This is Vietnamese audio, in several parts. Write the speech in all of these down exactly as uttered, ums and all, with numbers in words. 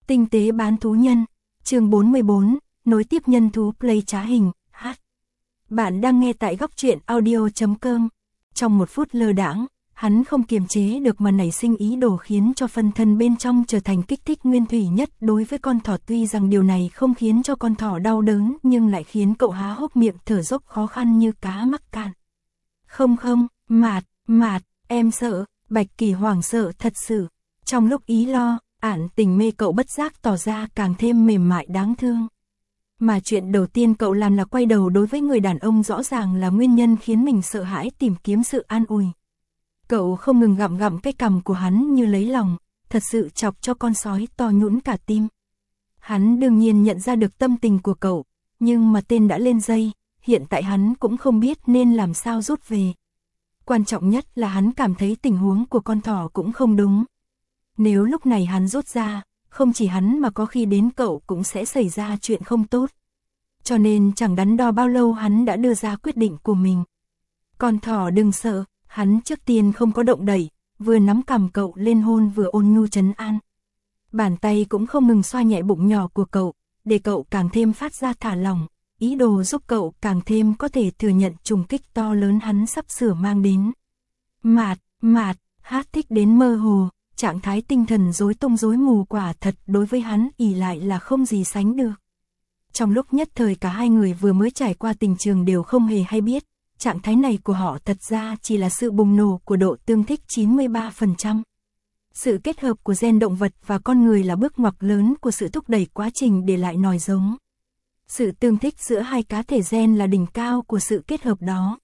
Tinh tế bán thú nhân, chương bốn mươi bốn, nối tiếp nhân thú play trá hình, hát. Bạn đang nghe tại góc truyện audio chấm com. Trong một phút lơ đãng, hắn không kiềm chế được mà nảy sinh ý đồ khiến cho phân thân bên trong trở thành kích thích nguyên thủy nhất đối với con thỏ. Tuy rằng điều này không khiến cho con thỏ đau đớn nhưng lại khiến cậu há hốc miệng thở dốc khó khăn như cá mắc cạn. Không không, Mạt, Mạt, em sợ, Bạch Kỳ hoảng sợ thật sự. Trong lúc ý lo, ản tình mê cậu bất giác tỏ ra càng thêm mềm mại đáng thương. Mà chuyện đầu tiên cậu làm là quay đầu đối với người đàn ông rõ ràng là nguyên nhân khiến mình sợ hãi tìm kiếm sự an ủi. Cậu không ngừng gặm gặm cái cằm của hắn như lấy lòng, thật sự chọc cho con sói to nhũn cả tim. Hắn đương nhiên nhận ra được tâm tình của cậu, nhưng mà tên đã lên dây, hiện tại hắn cũng không biết nên làm sao rút về. Quan trọng nhất là hắn cảm thấy tình huống của con thỏ cũng không đúng. Nếu lúc này hắn rút ra, không chỉ hắn mà có khi đến cậu cũng sẽ xảy ra chuyện không tốt. Cho nên chẳng đắn đo bao lâu hắn đã đưa ra quyết định của mình. Con thỏ đừng sợ, hắn trước tiên không có động đẩy, vừa nắm cằm cậu lên hôn vừa ôn nhu trấn an. Bàn tay cũng không ngừng xoa nhẹ bụng nhỏ của cậu, để cậu càng thêm phát ra thả lỏng, ý đồ giúp cậu càng thêm có thể thừa nhận trùng kích to lớn hắn sắp sửa mang đến. Mạt, Mạt, hát thích đến mơ hồ. Trạng thái tinh thần rối tung rối mù quả thật đối với hắn ỷ lại là không gì sánh được. Trong lúc nhất thời cả hai người vừa mới trải qua tình trường đều không hề hay biết, trạng thái này của họ thật ra chỉ là sự bùng nổ của độ tương thích chín mươi ba phần trăm. Sự kết hợp của gen động vật và con người là bước ngoặt lớn của sự thúc đẩy quá trình để lại nòi giống. Sự tương thích giữa hai cá thể gen là đỉnh cao của sự kết hợp đó.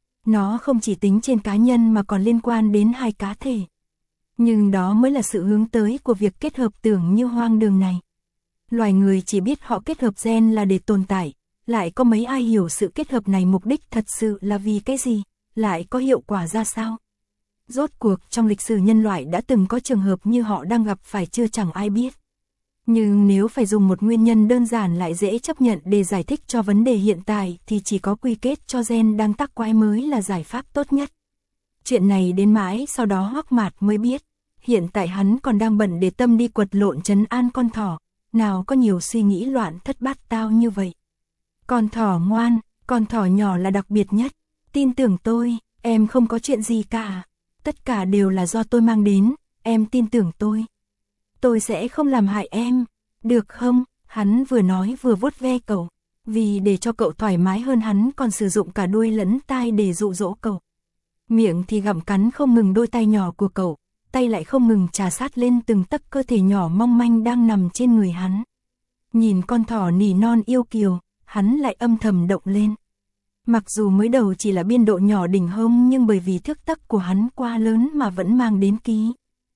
Nó không chỉ tính trên cá nhân mà còn liên quan đến hai cá thể. Nhưng đó mới là sự hướng tới của việc kết hợp tưởng như hoang đường này. Loài người chỉ biết họ kết hợp gen là để tồn tại, lại có mấy ai hiểu sự kết hợp này mục đích thật sự là vì cái gì, lại có hiệu quả ra sao. Rốt cuộc trong lịch sử nhân loại đã từng có trường hợp như họ đang gặp phải chưa chẳng ai biết. Nhưng nếu phải dùng một nguyên nhân đơn giản lại dễ chấp nhận để giải thích cho vấn đề hiện tại thì chỉ có quy kết cho gen đang tác quái mới là giải pháp tốt nhất. Chuyện này đến mãi sau đó Hoắc Mạt mới biết, hiện tại hắn còn đang bận để tâm đi quật lộn trấn an con thỏ, nào có nhiều suy nghĩ loạn thất bát tao như vậy. Con thỏ ngoan, con thỏ nhỏ là đặc biệt nhất, tin tưởng tôi, em không có chuyện gì cả, tất cả đều là do tôi mang đến, em tin tưởng tôi. Tôi sẽ không làm hại em, được không? Hắn vừa nói vừa vuốt ve cậu, vì để cho cậu thoải mái hơn hắn còn sử dụng cả đuôi lẫn tai để dụ dỗ cậu. Miệng thì gặm cắn không ngừng đôi tay nhỏ của cậu, tay lại không ngừng trà sát lên từng tấc cơ thể nhỏ mong manh đang nằm trên người hắn. Nhìn con thỏ nỉ non yêu kiều, hắn lại âm thầm động lên. Mặc dù mới đầu chỉ là biên độ nhỏ đỉnh hông nhưng bởi vì thước tấc của hắn quá lớn mà vẫn mang đến ký.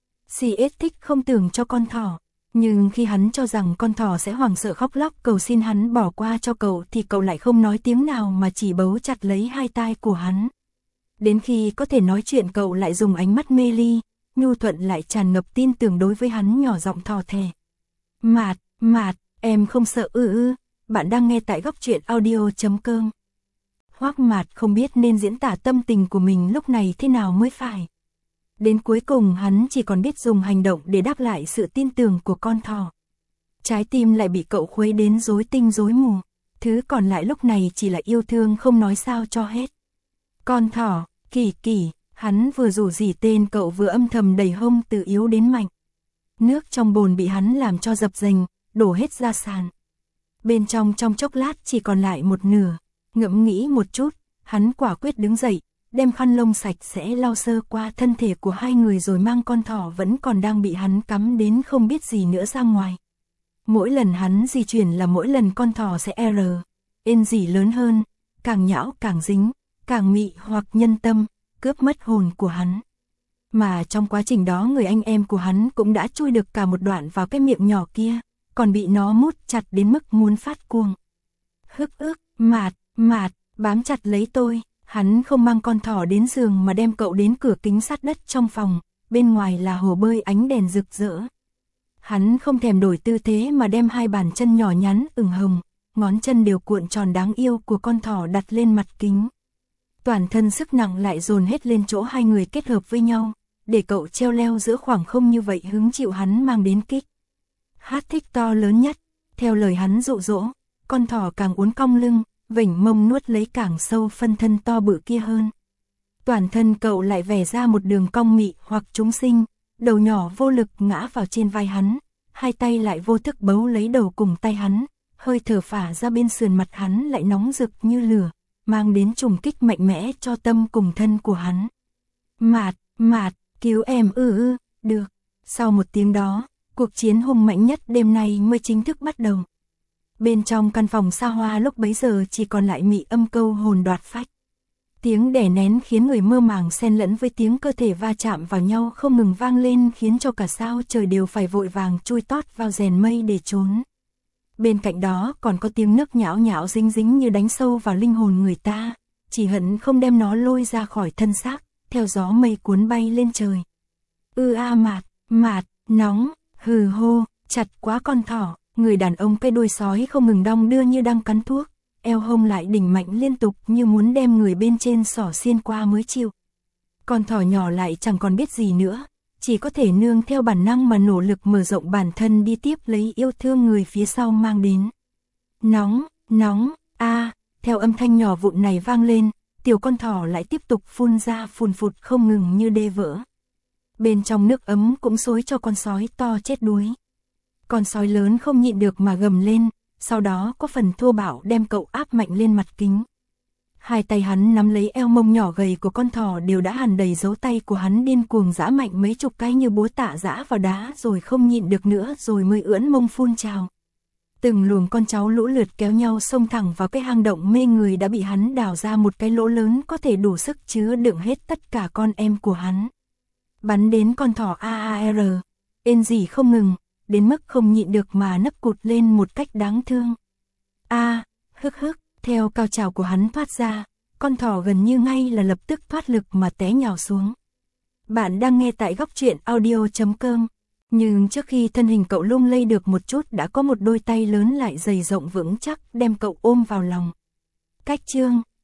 xê ét thích không tưởng cho con thỏ, nhưng khi hắn cho rằng con thỏ sẽ hoảng sợ khóc lóc cầu xin hắn bỏ qua cho cậu thì cậu lại không nói tiếng nào mà chỉ bấu chặt lấy hai tai của hắn. Đến khi có thể nói chuyện cậu lại dùng ánh mắt mê ly, nhu thuận lại tràn ngập tin tưởng đối với hắn nhỏ giọng thò thè. Mạt, Mạt, em không sợ ư ư, bạn đang nghe tại góc truyện audio chấm com. Hoắc Mạt không biết nên diễn tả tâm tình của mình lúc này thế nào mới phải. Đến cuối cùng hắn chỉ còn biết dùng hành động để đáp lại sự tin tưởng của con thỏ. Trái tim lại bị cậu khuấy đến rối tinh rối mù, thứ còn lại lúc này chỉ là yêu thương không nói sao cho hết. Con thỏ, Kỳ Kỳ, hắn vừa rủ rỉ tên cậu vừa âm thầm đẩy hông từ yếu đến mạnh. Nước trong bồn bị hắn làm cho dập dềnh, đổ hết ra sàn. Bên trong trong chốc lát chỉ còn lại một nửa, ngẫm nghĩ một chút, hắn quả quyết đứng dậy, đem khăn lông sạch sẽ lau sơ qua thân thể của hai người rồi mang con thỏ vẫn còn đang bị hắn cắm đến không biết gì nữa ra ngoài. Mỗi lần hắn di chuyển là mỗi lần con thỏ sẽ R, ên gì lớn hơn, càng nhão càng dính, càng mị hoặc nhân tâm, cướp mất hồn của hắn. Mà trong quá trình đó người anh em của hắn cũng đã chui được cả một đoạn vào cái miệng nhỏ kia, còn bị nó mút chặt đến mức muốn phát cuồng. Hức ức, Mạt, Mạt, bám chặt lấy tôi, hắn không mang con thỏ đến giường mà đem cậu đến cửa kính sát đất trong phòng, bên ngoài là hồ bơi ánh đèn rực rỡ. Hắn không thèm đổi tư thế mà đem hai bàn chân nhỏ nhắn ửng hồng, ngón chân đều cuộn tròn đáng yêu của con thỏ đặt lên mặt kính. Toàn thân sức nặng lại dồn hết lên chỗ hai người kết hợp với nhau, để cậu treo leo giữa khoảng không như vậy hứng chịu hắn mang đến kích. Hát thích to lớn nhất, theo lời hắn dụ dỗ, con thỏ càng uốn cong lưng, vểnh mông nuốt lấy càng sâu phân thân to bự kia hơn. Toàn thân cậu lại vẽ ra một đường cong mị hoặc chúng sinh, đầu nhỏ vô lực ngã vào trên vai hắn, hai tay lại vô thức bấu lấy đầu cùng tay hắn, hơi thở phả ra bên sườn mặt hắn lại nóng rực như lửa, mang đến trùng kích mạnh mẽ cho tâm cùng thân của hắn. Mạt, Mạt, cứu em ư ư, được. Sau một tiếng đó, cuộc chiến hung mạnh nhất đêm nay mới chính thức bắt đầu. Bên trong căn phòng xa hoa lúc bấy giờ chỉ còn lại mị âm câu hồn đoạt phách. Tiếng đè nén khiến người mơ màng xen lẫn với tiếng cơ thể va chạm vào nhau không ngừng vang lên khiến cho cả sao trời đều phải vội vàng chui tót vào rèn mây để trốn. Bên cạnh đó còn có tiếng nấc nhão nhão dính dính như đánh sâu vào linh hồn người ta, chỉ hận không đem nó lôi ra khỏi thân xác, theo gió mây cuốn bay lên trời. Ư a Mạt, Mạt, nóng, hừ hô, chặt quá con thỏ, người đàn ông cái đuôi sói không ngừng đong đưa như đang cắn thuốc, eo hông lại đỉnh mạnh liên tục như muốn đem người bên trên xỏ xiên qua mới chịu. Con thỏ nhỏ lại chẳng còn biết gì nữa, chỉ có thể nương theo bản năng mà nỗ lực mở rộng bản thân đi tiếp lấy yêu thương người phía sau mang đến. Nóng, nóng, a, theo âm thanh nhỏ vụn này vang lên, tiểu con thỏ lại tiếp tục phun ra phun phụt không ngừng như đê vỡ. Bên trong nước ấm cũng xối cho con sói to chết đuối. Con sói lớn không nhịn được mà gầm lên, sau đó có phần thô bạo đem cậu áp mạnh lên mặt kính. Hai tay hắn nắm lấy eo mông nhỏ gầy của con thỏ đều đã hằn đầy dấu tay của hắn điên cuồng giã mạnh mấy chục cái như búa tạ giã vào đá rồi không nhịn được nữa rồi mới ưỡn mông phun trào. Từng luồng con cháu lũ lượt kéo nhau xông thẳng vào cái hang động mê người đã bị hắn đào ra một cái lỗ lớn có thể đủ sức chứa đựng hết tất cả con em của hắn. Bắn đến con thỏ a a rờ, ên rỉ không ngừng, đến mức không nhịn được mà nấc cụt lên một cách đáng thương. A, hức hức, theo cao trào của hắn thoát ra, con thỏ gần như ngay là lập tức thoát lực mà té nhào xuống. Bạn đang nghe tại góc truyện audio chấm com, nhưng trước khi thân hình cậu lung lay được một chút đã có một đôi tay lớn lại dày rộng vững chắc đem cậu ôm vào lòng. Cách chương